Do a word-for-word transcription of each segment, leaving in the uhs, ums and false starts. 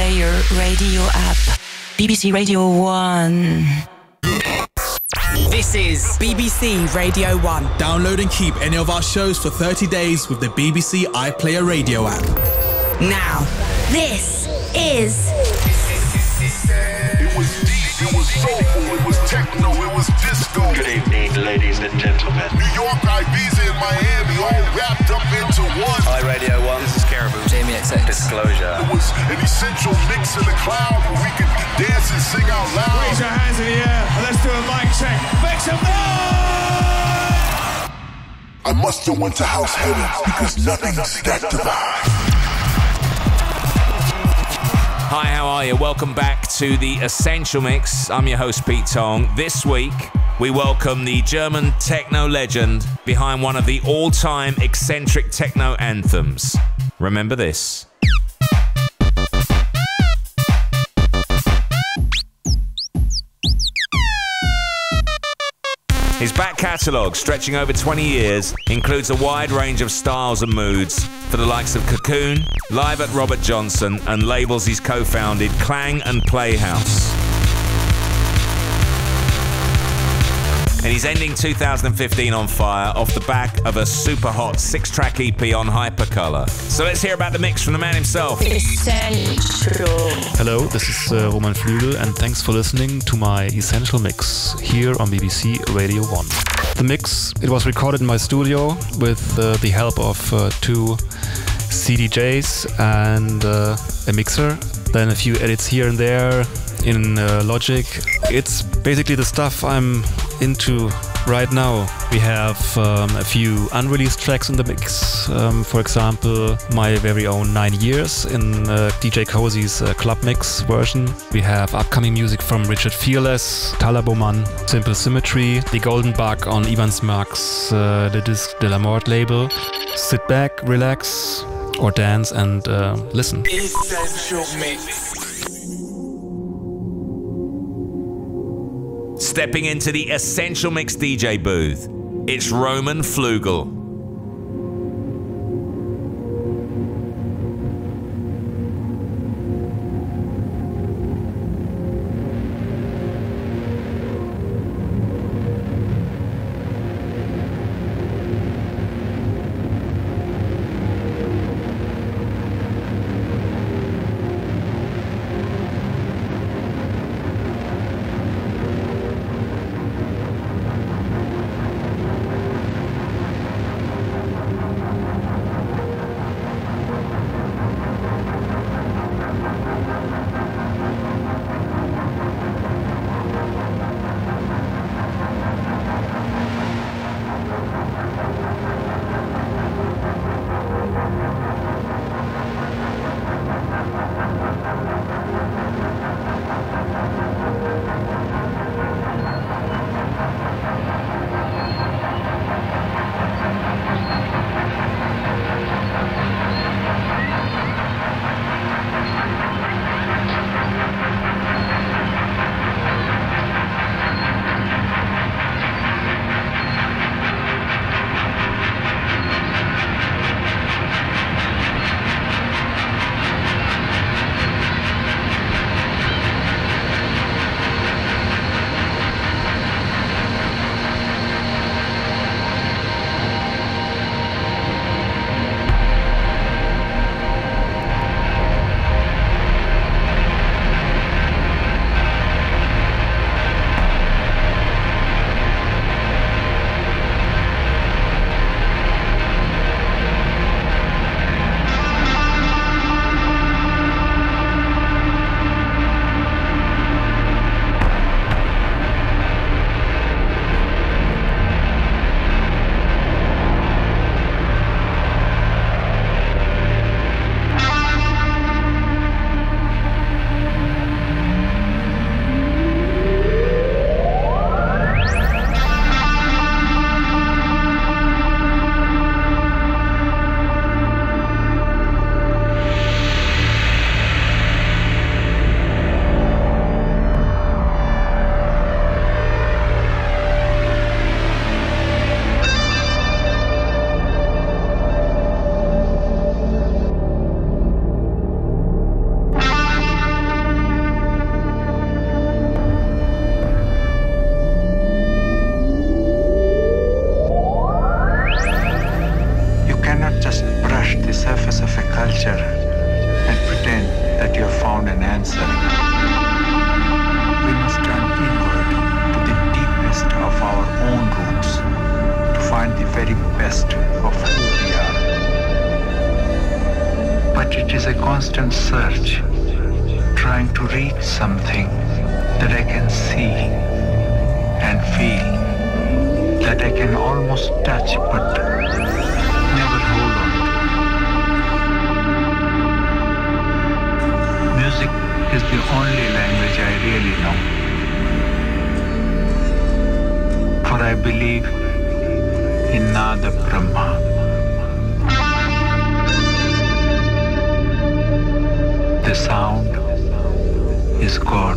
iPlayer radio app. B B C Radio one. This is B B C Radio one. Download and keep any of our shows for thirty days with the B B C iPlayer radio app. Now, this is... It was deep, it was soulful, it was techno, it was disco. Good evening, ladies and gentlemen. New York, Ibiza, and Miami all wrapped up into one. Hi, Radio one. This is Caribou. Jamie X X. Disclosure. It was an essential mix in the cloud where we could dance and sing out loud. Raise your hands in the air and let's do a mic check. Make some noise! I must have went to house heaven because nothing's that divine. Hi, how are you? Welcome back to the Essential Mix. I'm your host, Pete Tong. This week, we welcome the German techno legend behind one of the all-time eccentric techno anthems. Remember this. His back catalogue, stretching over twenty years, includes a wide range of styles and moods for the likes of Cocoon, Live at Robert Johnson, and labels he's co-founded, Klang and Playhouse. And he's ending two thousand fifteen on fire off the back of a super hot six-track E P on Hypercolor. So let's hear about the mix from the man himself. Essential. Hello, this is uh, Roman Flügel, and thanks for listening to my Essential Mix here on B B C Radio one. The mix, it was recorded in my studio with uh, the help of uh, two C D Js and uh, a mixer, then a few edits here and there in uh, Logic. It's basically the stuff I'm into right now. We have um, a few unreleased tracks in the mix. Um, for example, my very own Nine Years in uh, D J Cozy's uh, club mix version. We have upcoming music from Richard Fearless, Talaboman, Simple Symmetry, The Golden Bug on Ivan Smark's uh, The Disc de la Mort label. Sit back, relax, or dance and uh, listen. Essential Mix. Stepping into the Essential Mix D J booth, it's Roman Flügel. answer. We must turn inward to the deepest of our own roots to find the very best of who we are. But it is a constant search, trying to reach something that I can see and feel, that I can almost touch but never hold on to. Music is the only language I really know. For I believe in Nada Brahma. The sound is God.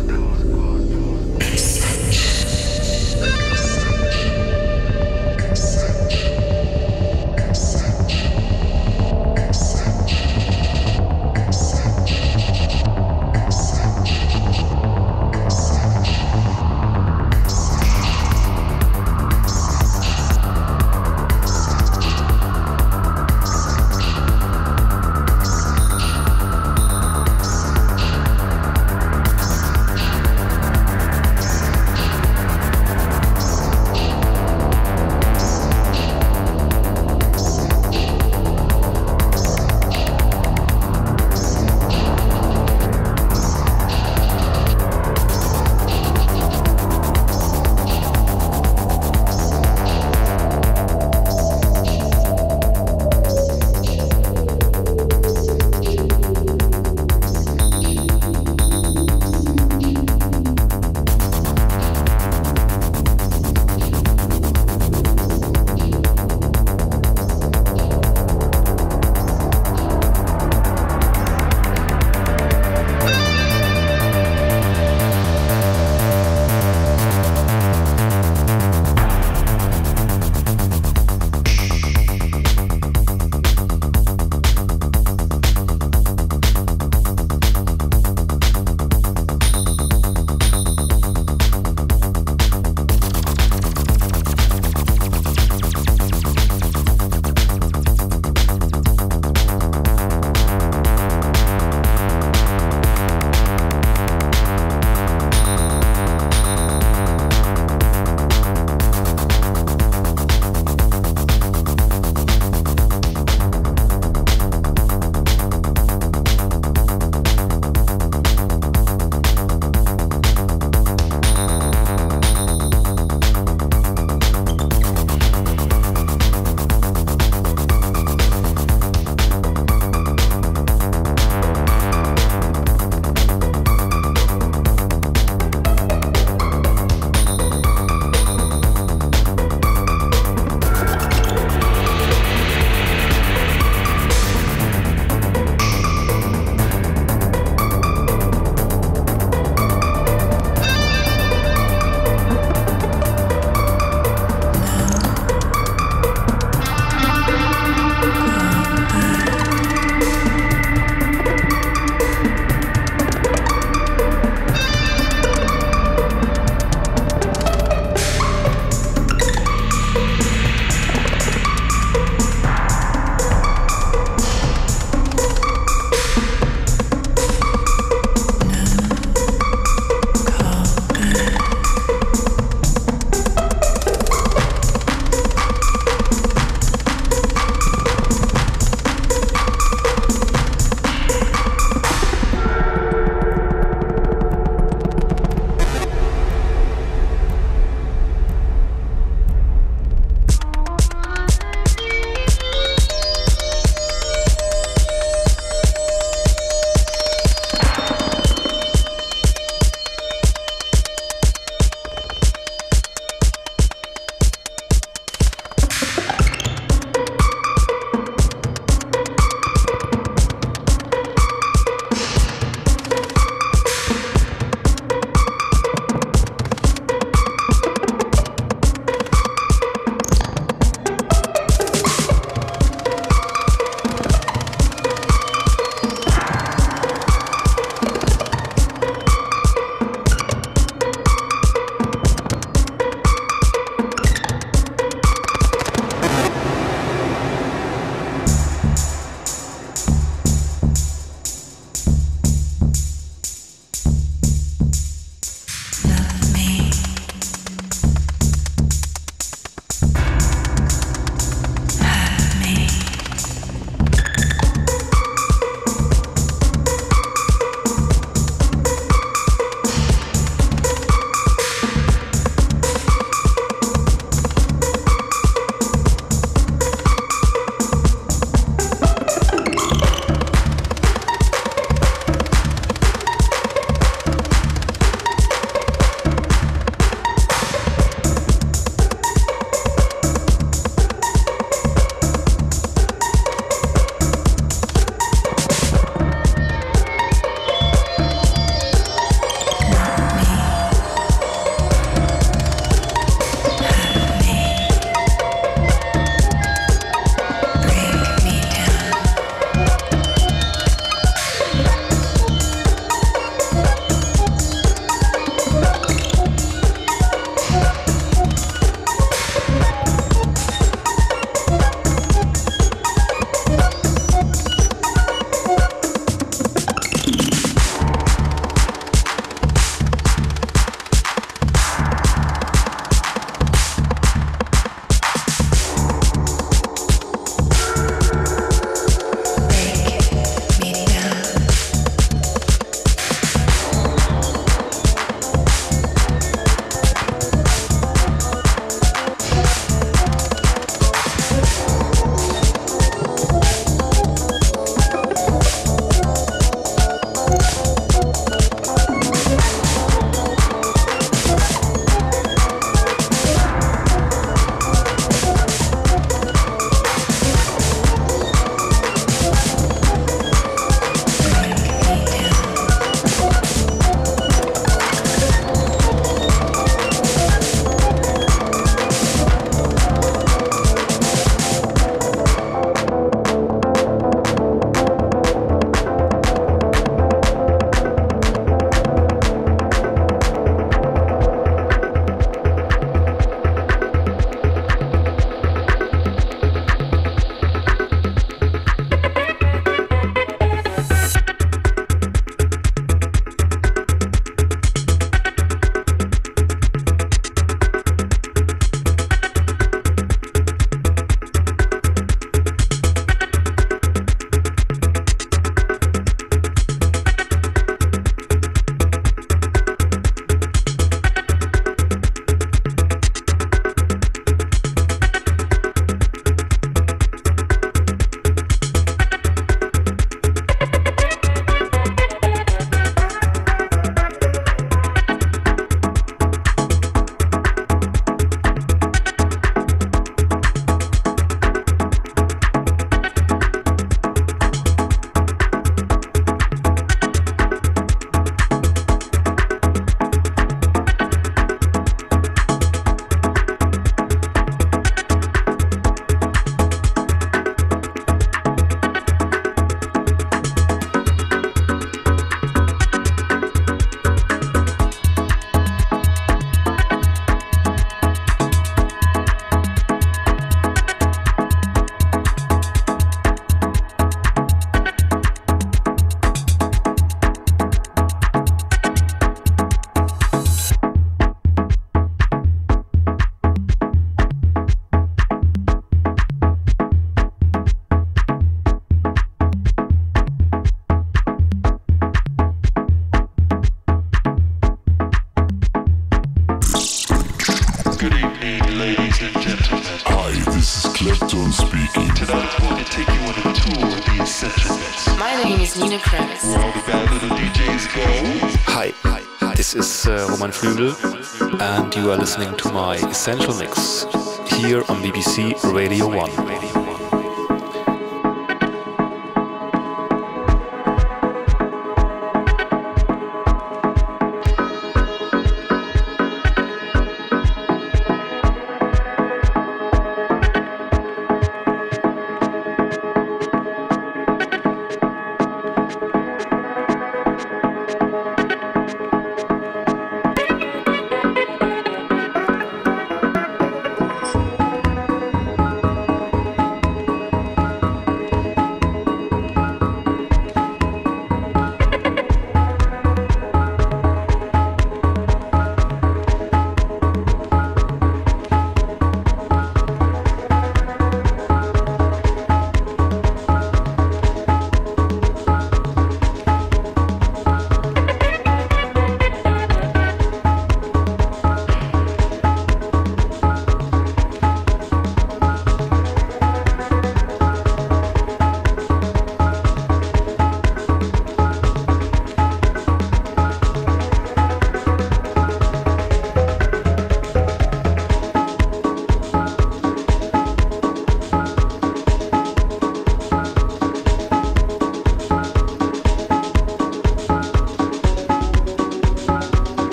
ladies and gentlemen. Hi, this is Clapton speaking. Tonight I'm going to take you on a tour of the Essential Mix. My name is Nina Kravitz. Where all the bad little D Js go. Hi, this is uh, Roman Flügel, and you are listening to my Essential Mix here on B B C Radio one.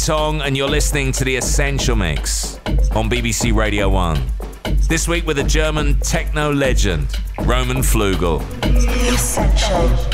Tong, and you're listening to The Essential Mix on B B C Radio one. This week with a German techno legend, Roman Flugel. Essential.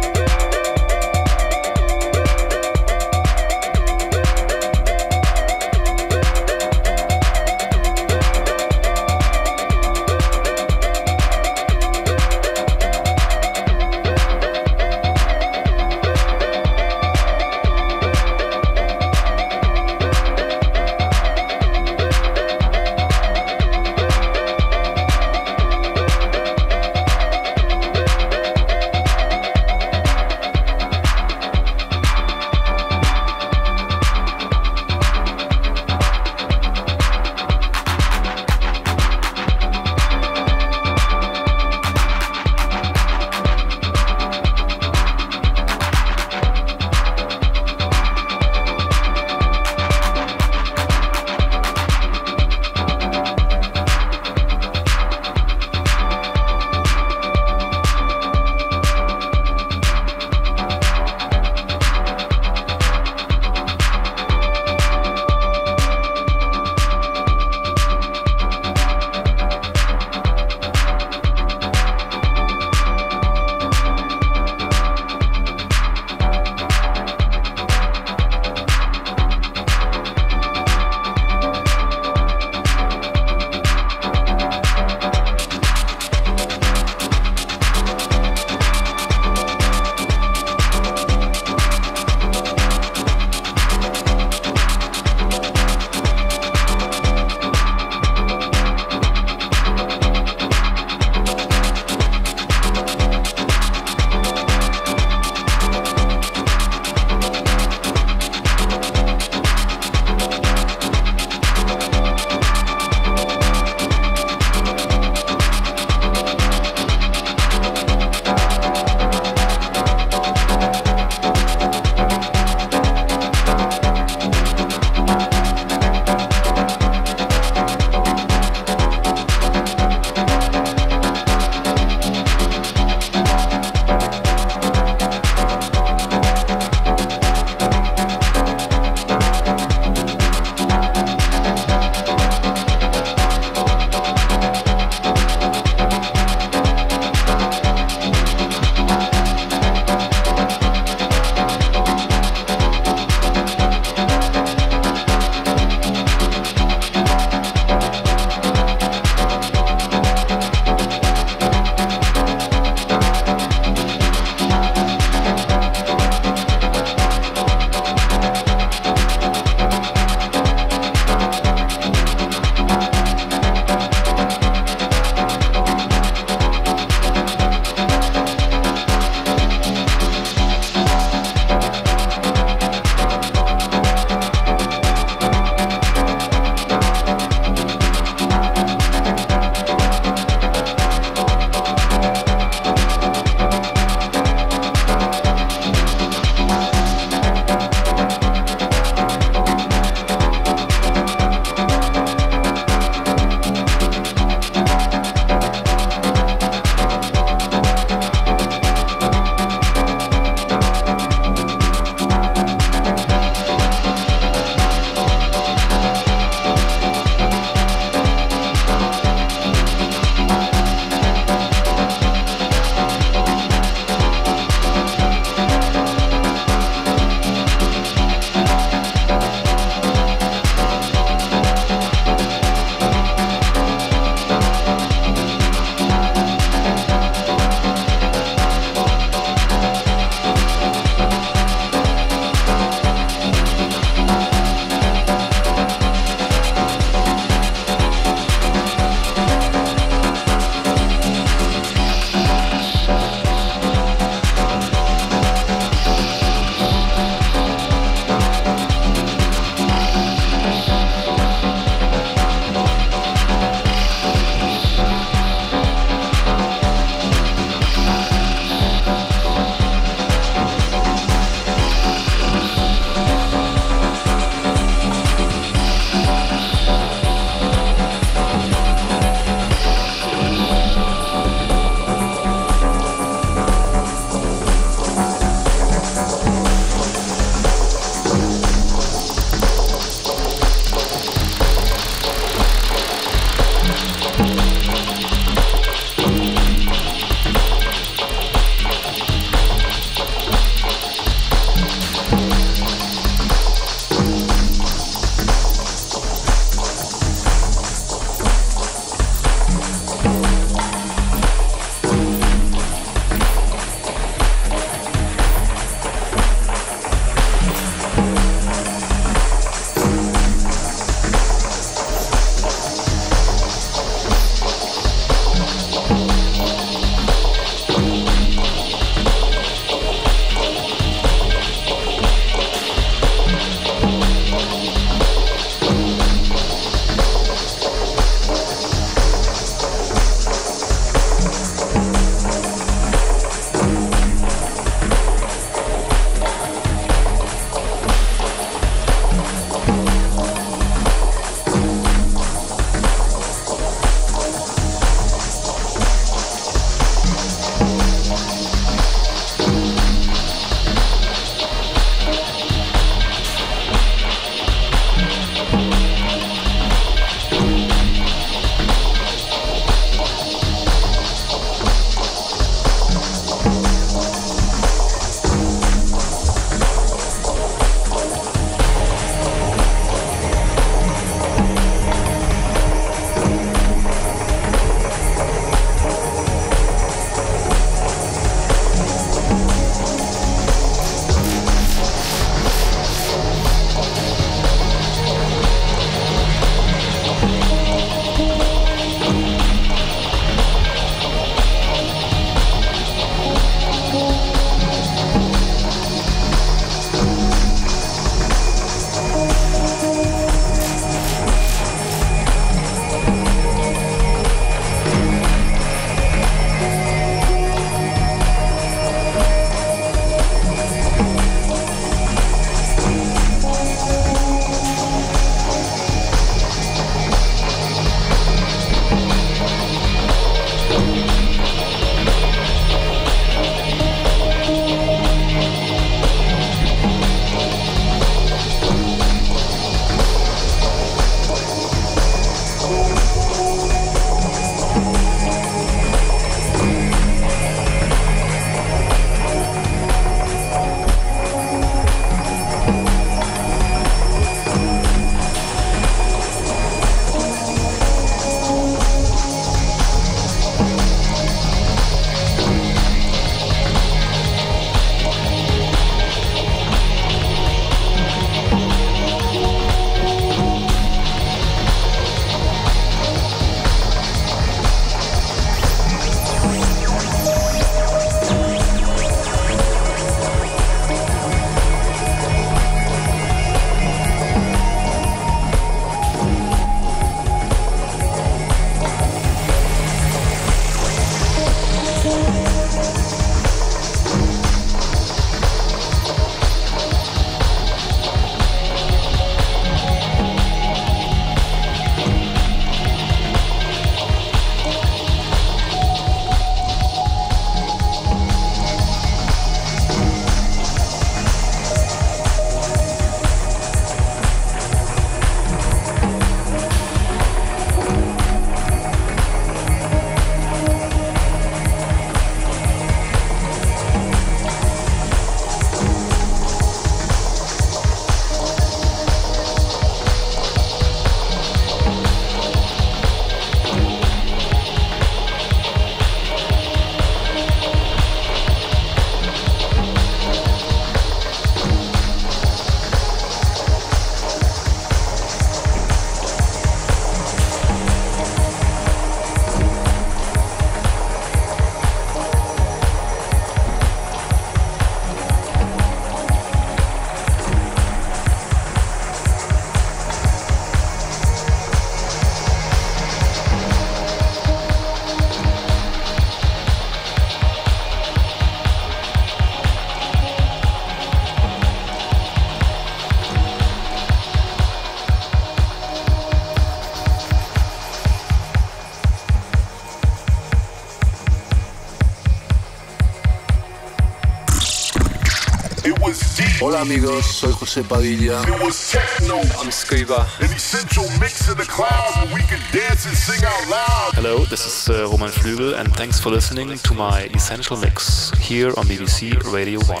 Hola amigos, soy José Padilla. It was techno. I'm Scuba. An essential mix in the clouds where we can dance and sing out loud. Hello, this is uh, Roman Flügel, and thanks for listening to my Essential Mix here on B B C Radio one.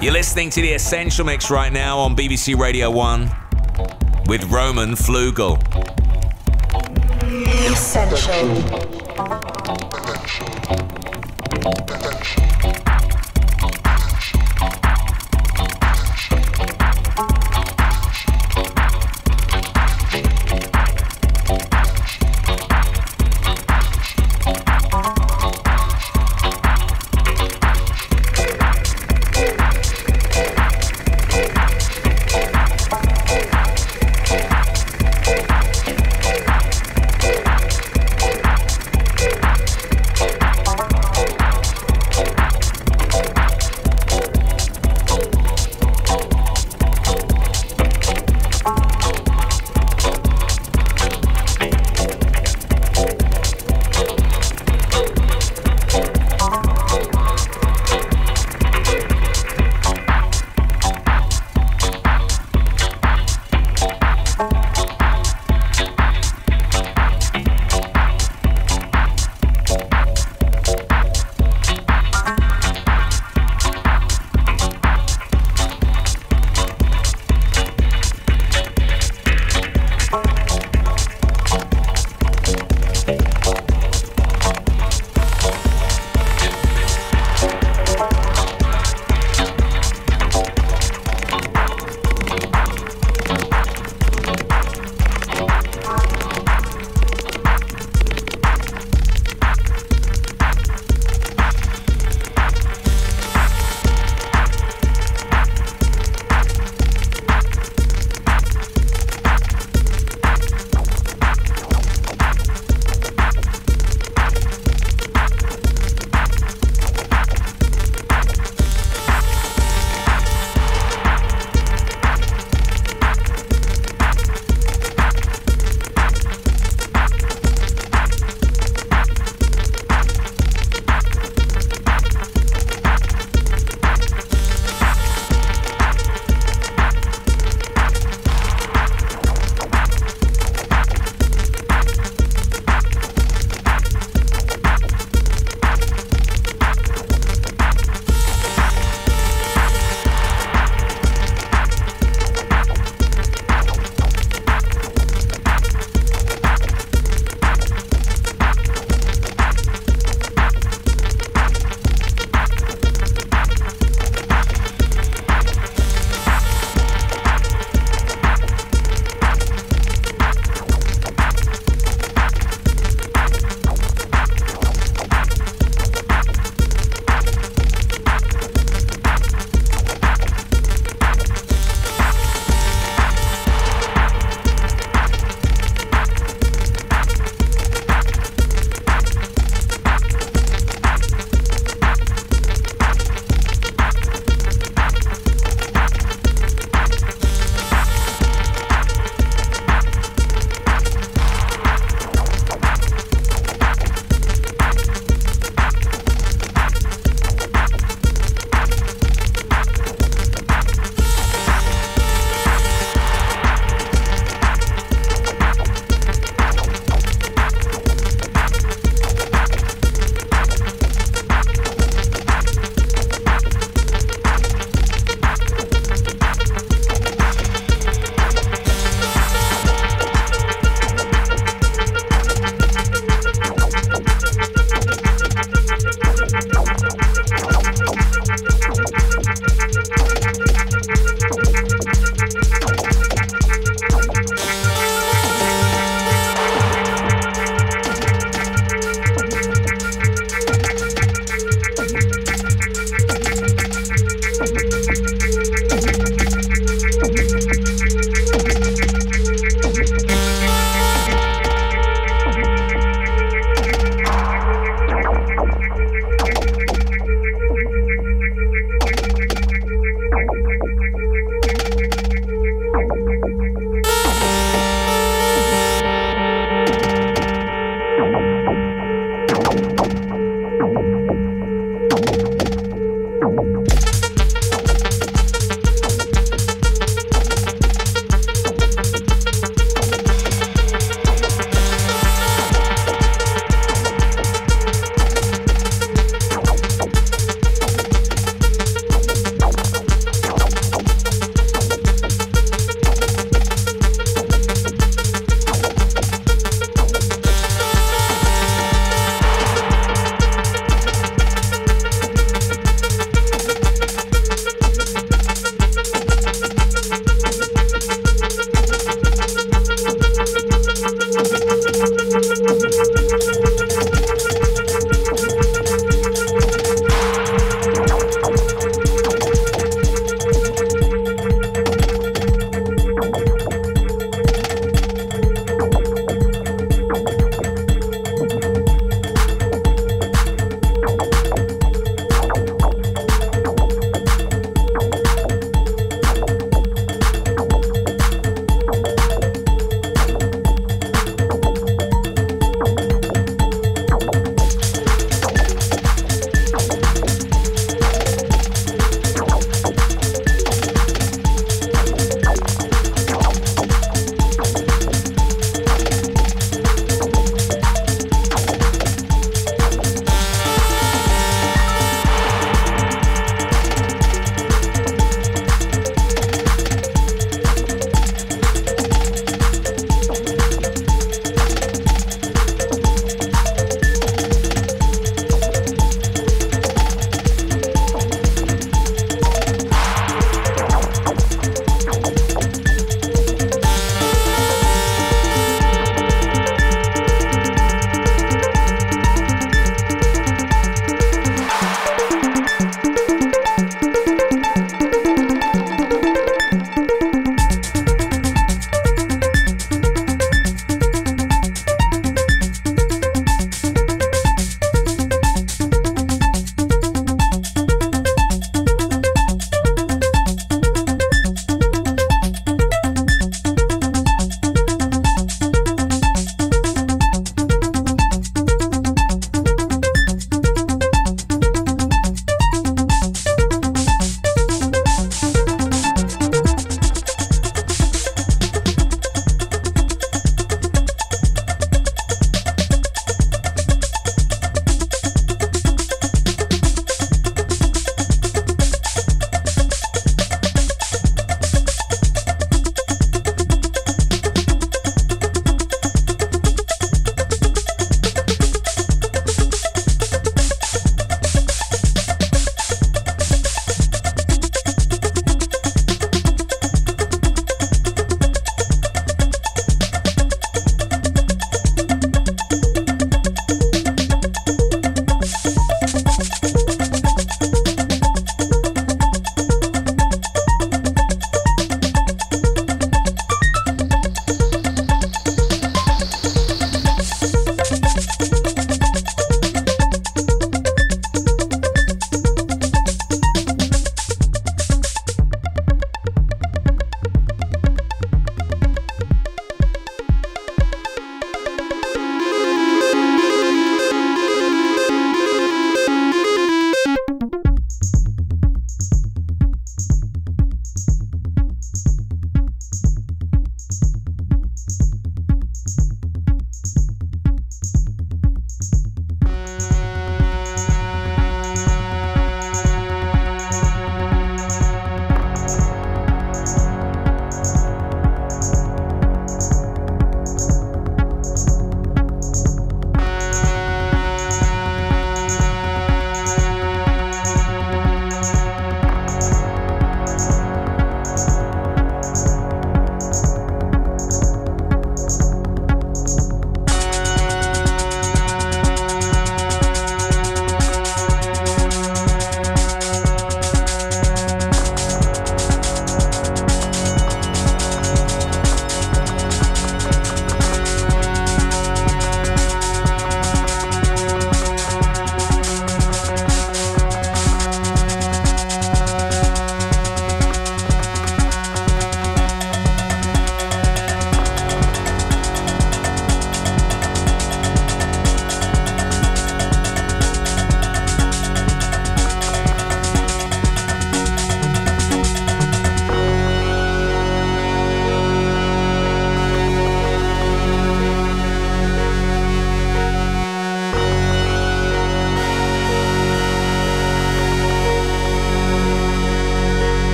You're listening to the Essential Mix right now on B B C Radio one with Roman Flugel. Essential.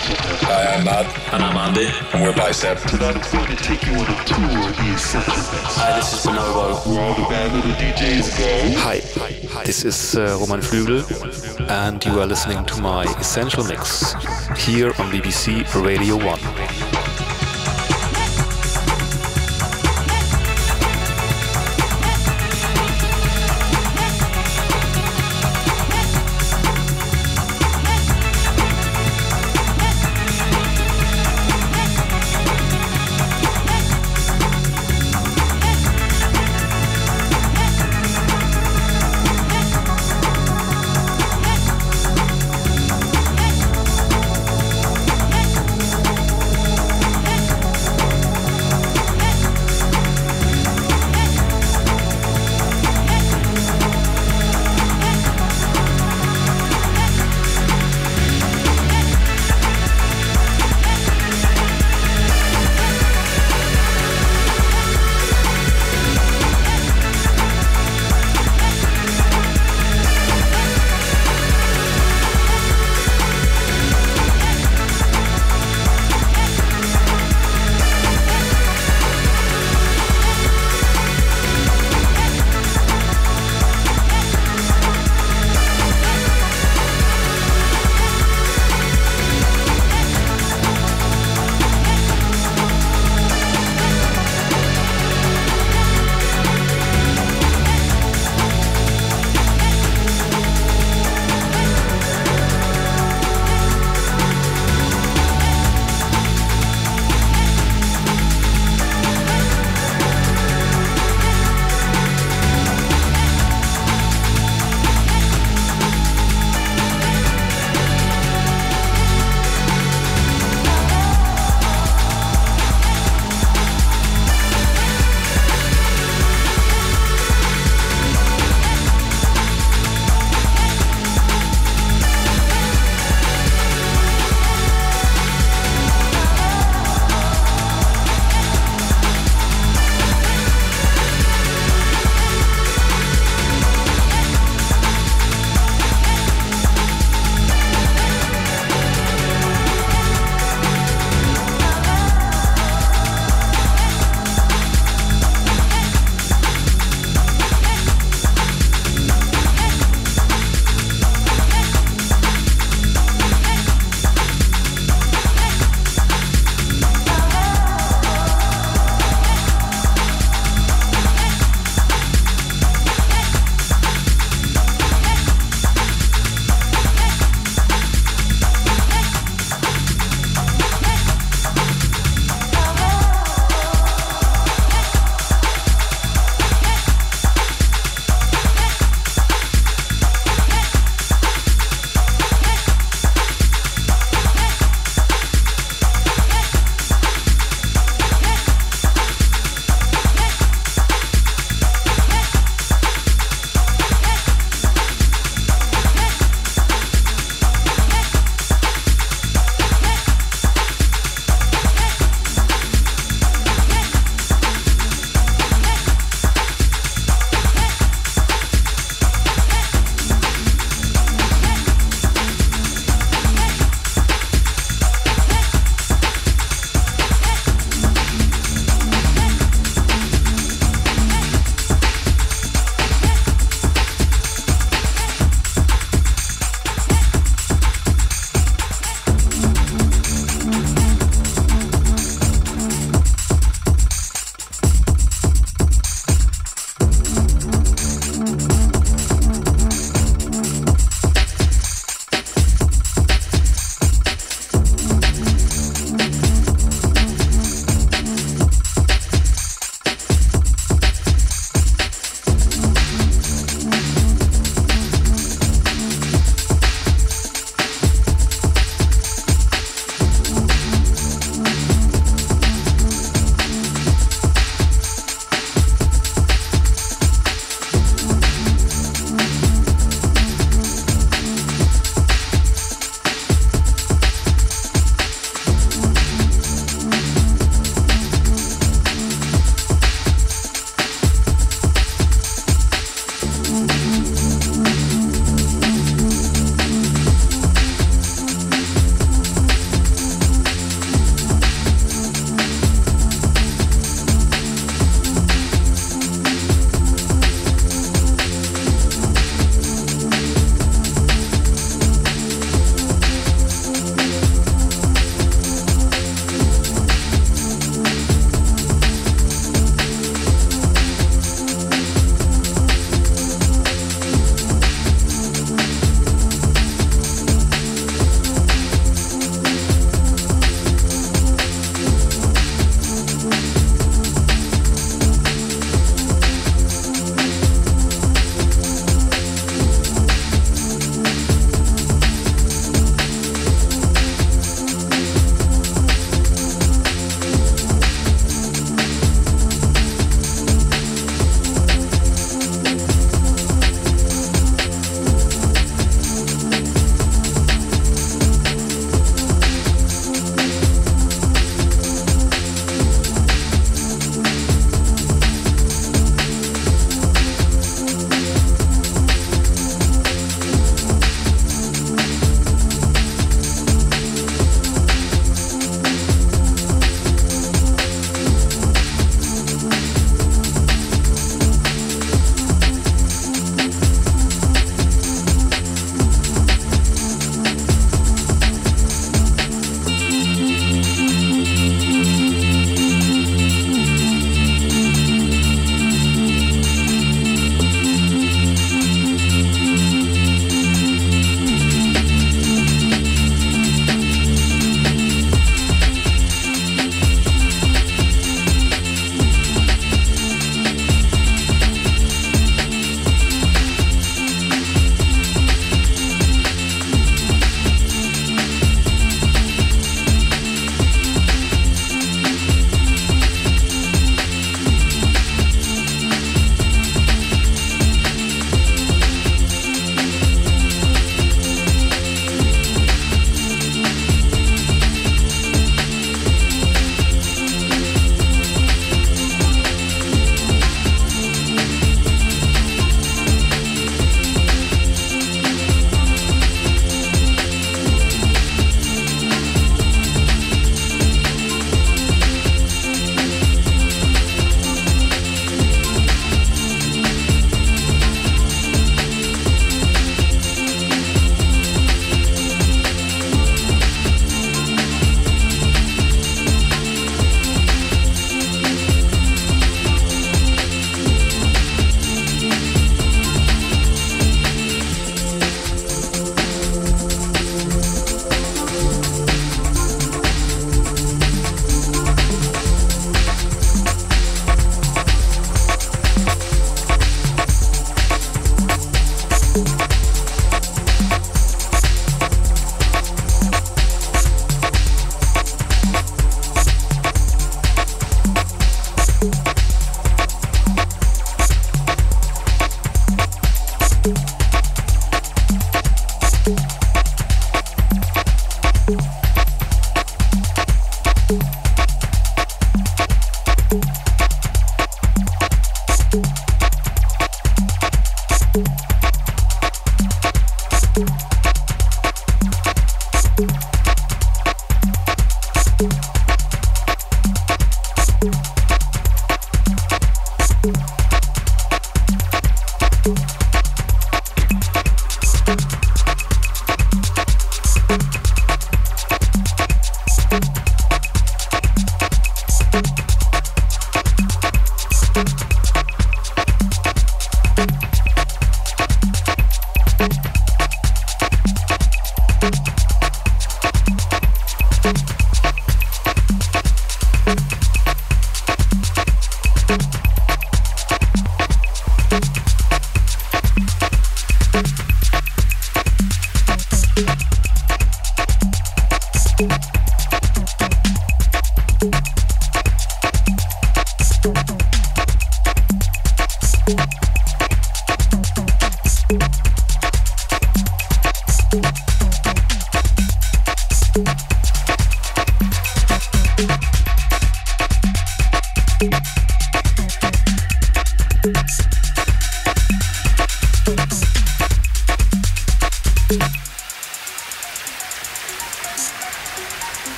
Hi, I'm Matt. And I'm Andy. And we're Bicep. Tonight I'm going to take you on a tour of the Essential Mix. Hi, this is Bonobo. Where all the band of the D Js go. Hi, this is uh, Roman Flügel, and you are listening to my Essential Mix here on B B C Radio one.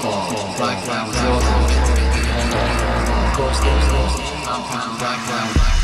ball, black ground, draw long, get to the get on ball, goes down, compound, black ground, black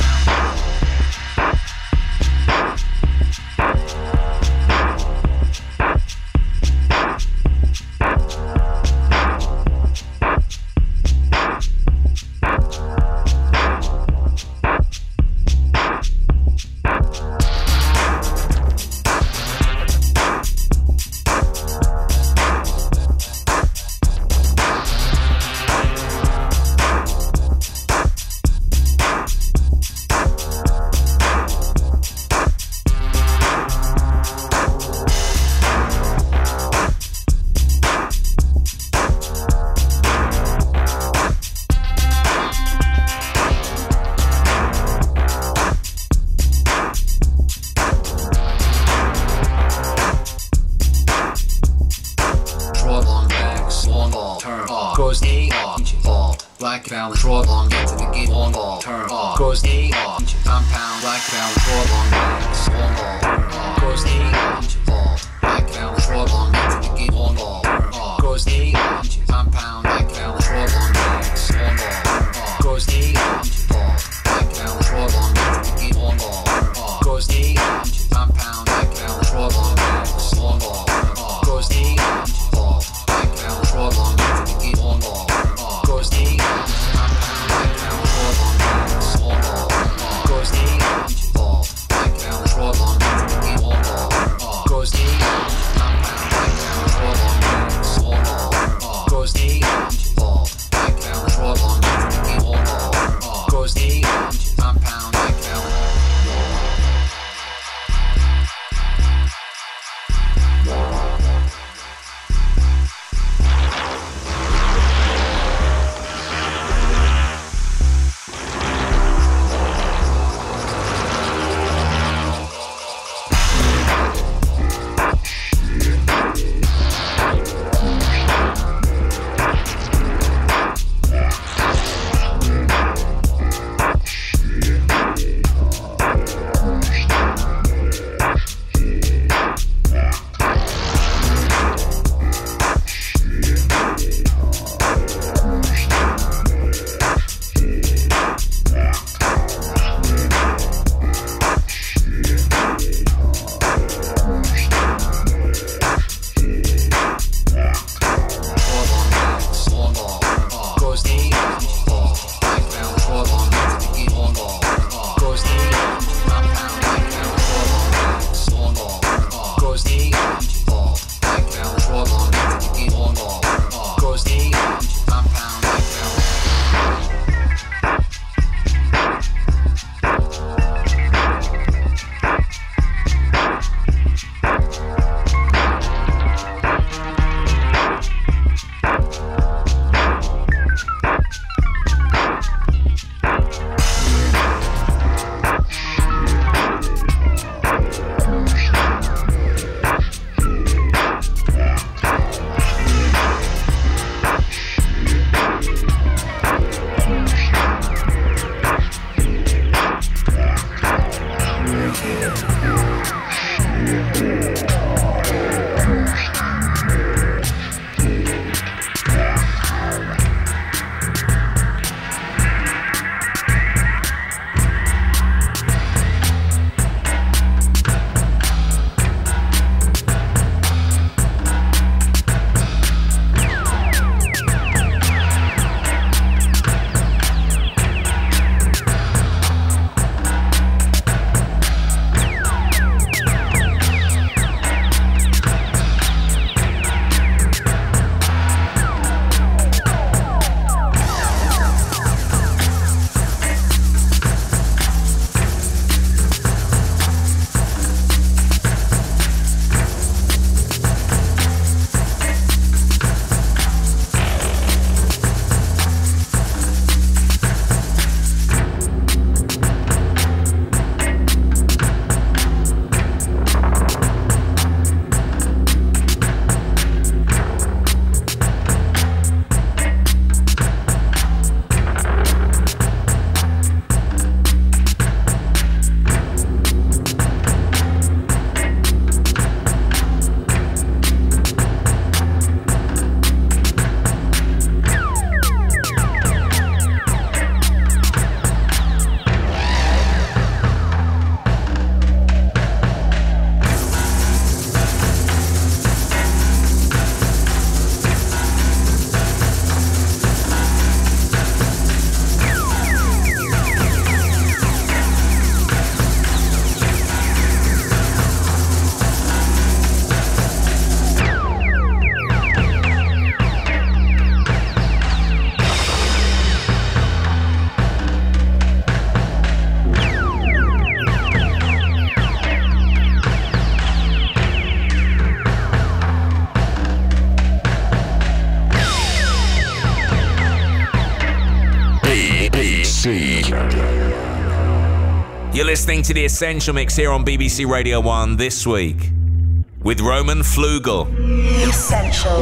C. You're listening to The Essential Mix here on B B C Radio one this week with Roman Flugel. Essential.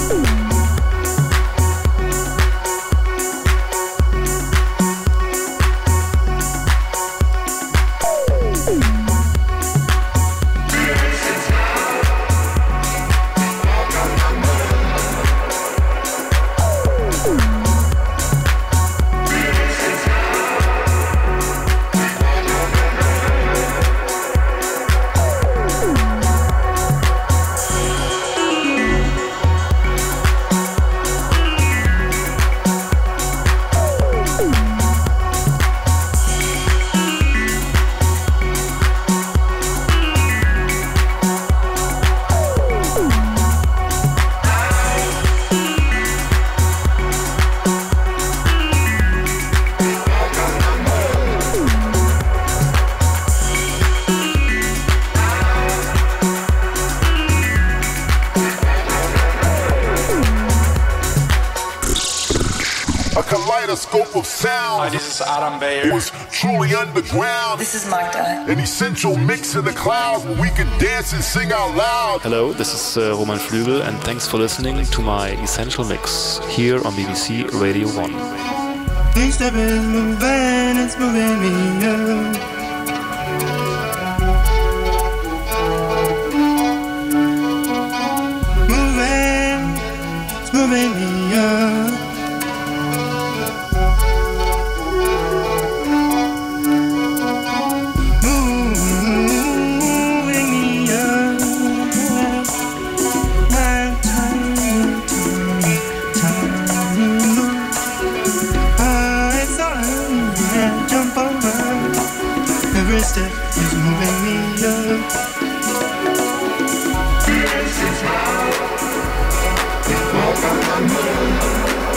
Scope of sound. Hi, this is Adam Beyer. Was truly underground. This is Magda. An essential mix in the clouds where we can dance and sing out loud. Hello, this is uh, Roman Flügel, and thanks for listening to my Essential Mix here on B B C Radio one. Each step is moving, it's moving me up. Moving, it's moving me up. Every step is moving me up. This is how we walk on the moon.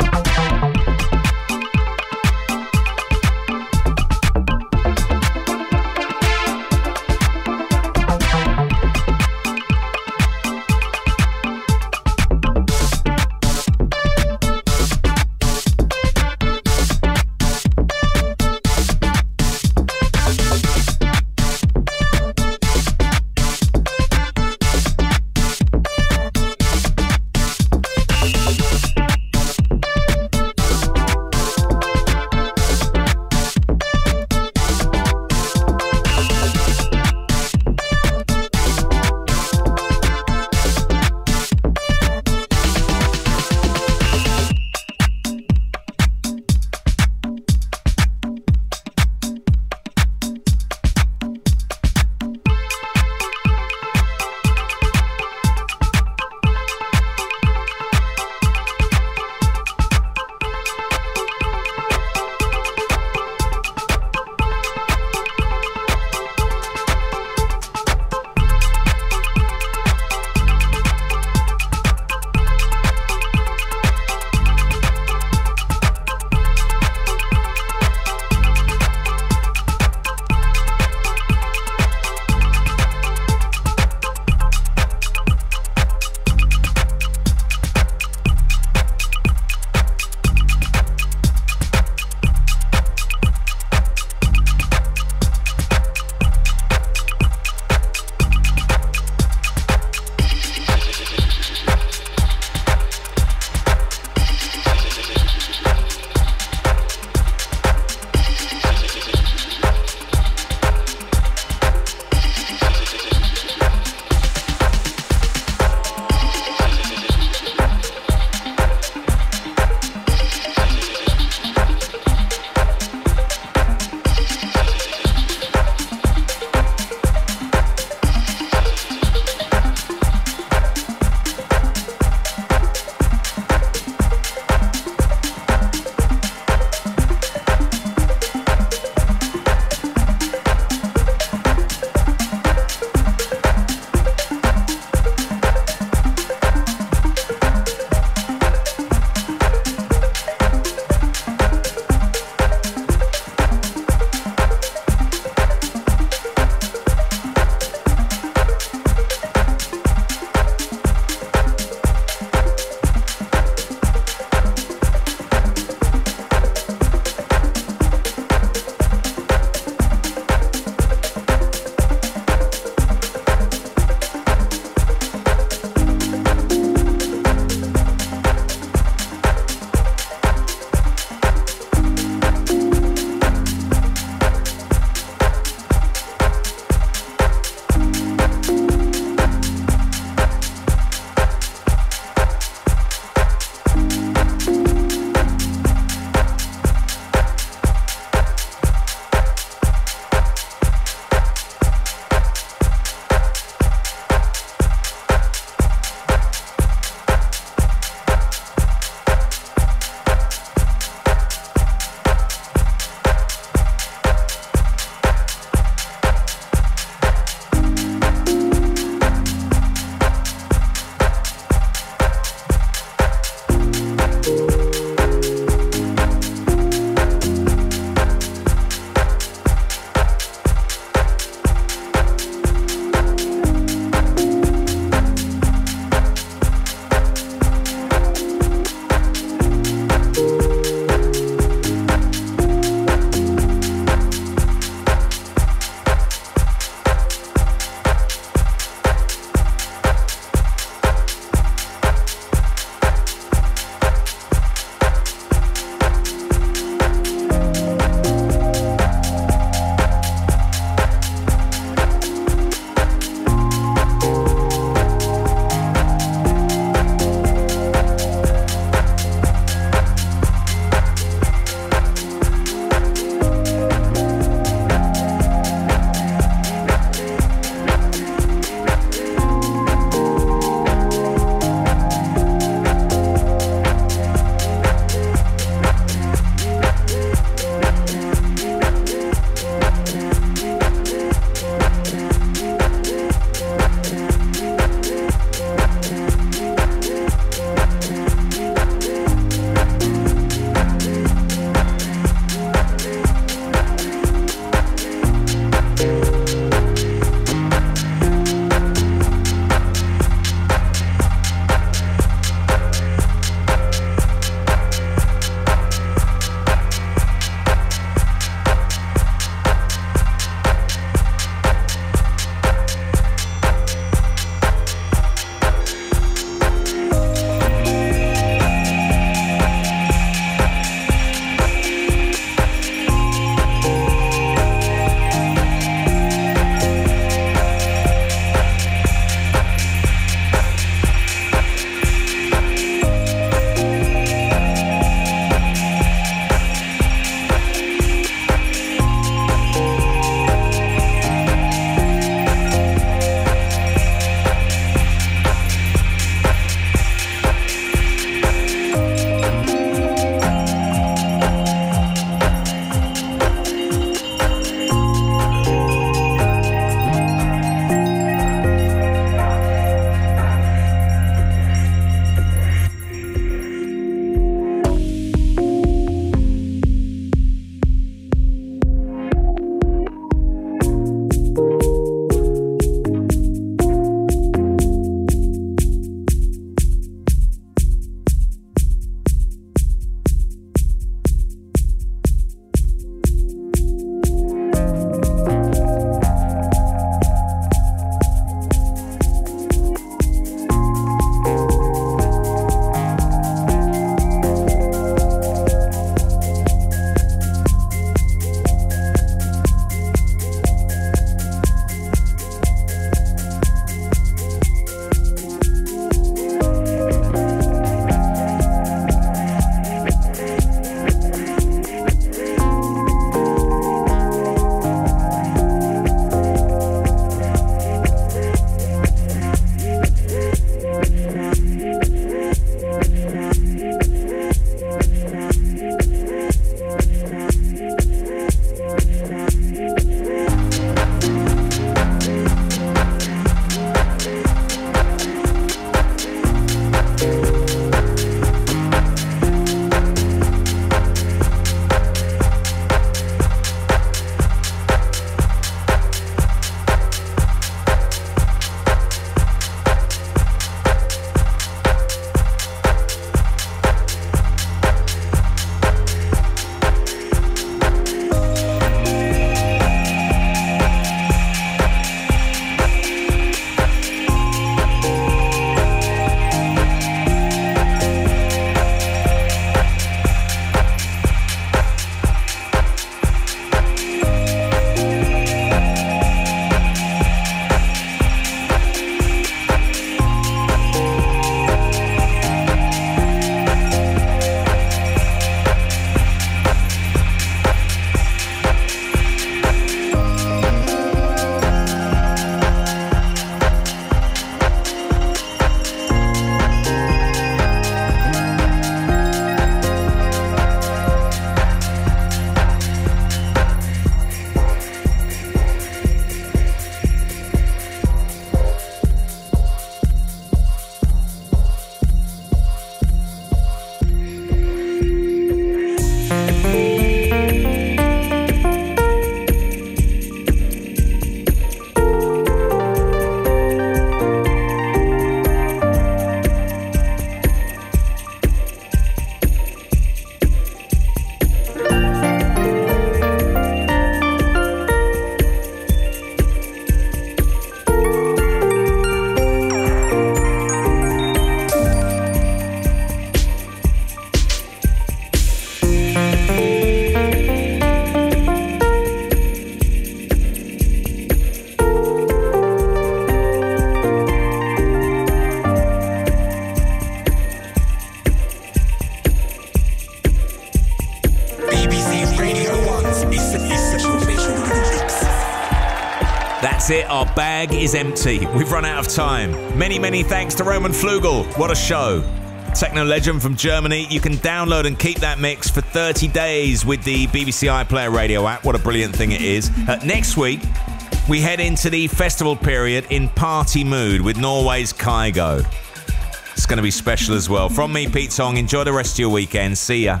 That's it, our bag is empty. We've run out of time. Many, many thanks to Roman Flugel. What a show. Techno legend from Germany. You can download and keep that mix for thirty days with the B B C iPlayer radio app. What a brilliant thing it is. Uh, next week, we head into the festival period in party mood with Norway's Kygo. It's going to be special as well. From me, Pete Tong, enjoy the rest of your weekend. See ya.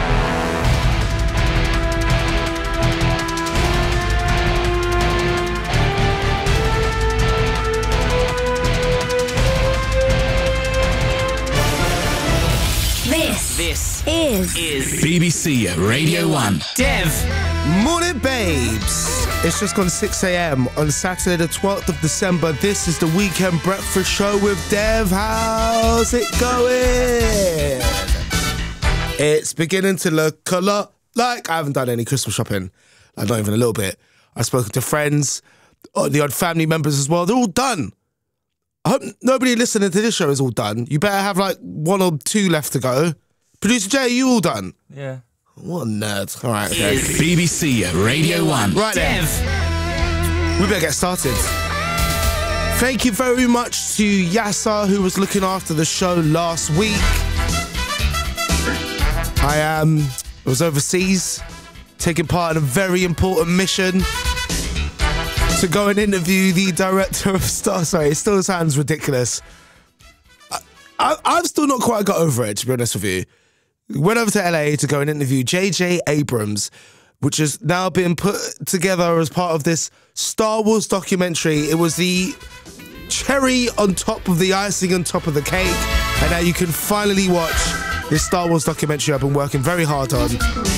This is, is B B C Radio one. Dev. Morning, babes. It's just gone six a.m. on Saturday the twelfth of December. This is the Weekend Breakfast Show with Dev. How's it going? It's beginning to look a lot like I haven't done any Christmas shopping. Like, not even a little bit. I've spoken to friends, the odd family members as well. They're all done. I hope nobody listening to this show is all done. You better have like one or two left to go. Producer Jay, are you all done? Yeah. What a nerd. All right, okay. B B C Radio one. Right then. We better get started. Thank you very much to Yasser, who was looking after the show last week. I um, was overseas, taking part in a very important mission to go and interview the director of Star. Sorry, it still sounds ridiculous. I, I, I've still not quite got over it, to be honest with you. Went over to L A to go and interview J J Abrams, which has now been put together as part of this Star Wars documentary. It was the cherry on top of the icing on top of the cake, and now you can finally watch this Star Wars documentary I've been working very hard on.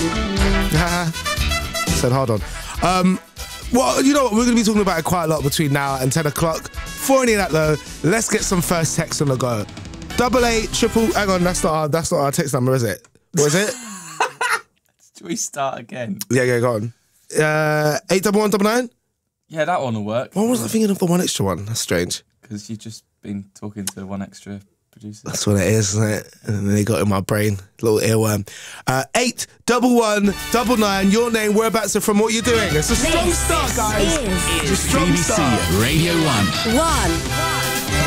Said hard on. Um, well, you know what? We're going to be talking about it quite a lot between now and ten o'clock. Before any of that, though, let's get some first text on the go. Double eight, triple... Hang on, that's not our, that's not our text number, is it? What is it? Do we start again? Yeah, yeah, go on. Uh, eight double one double nine? Yeah, that one will work. Why was I thinking of the one extra one? That's strange. Because you've just been talking to one extra producer. That's what it is, isn't it? And then they got in my brain. Little earworm. Uh, eight double one double nine. Your name, whereabouts are from, what you're doing. It's a strong This start, guys. is- It's a strong B B C start. Radio one. one.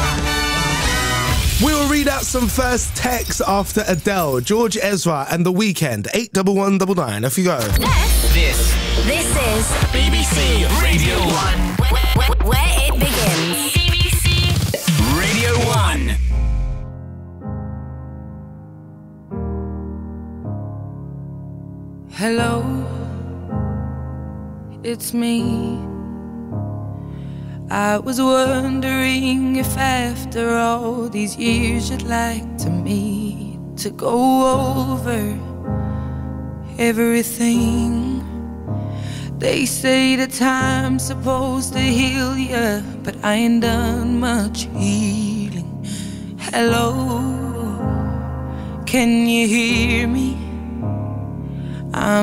We will read out some first texts after Adele, George Ezra, and The Weeknd. eight double one double nine. Off you go. This this is B B C Radio one. where, where, where it begins. B B C Radio one. Hello, it's me. I was wondering if after all these years you'd like to meet to go over everything. They say that time's supposed to heal ya, but I ain't done much healing. Hello, can you hear me? I'm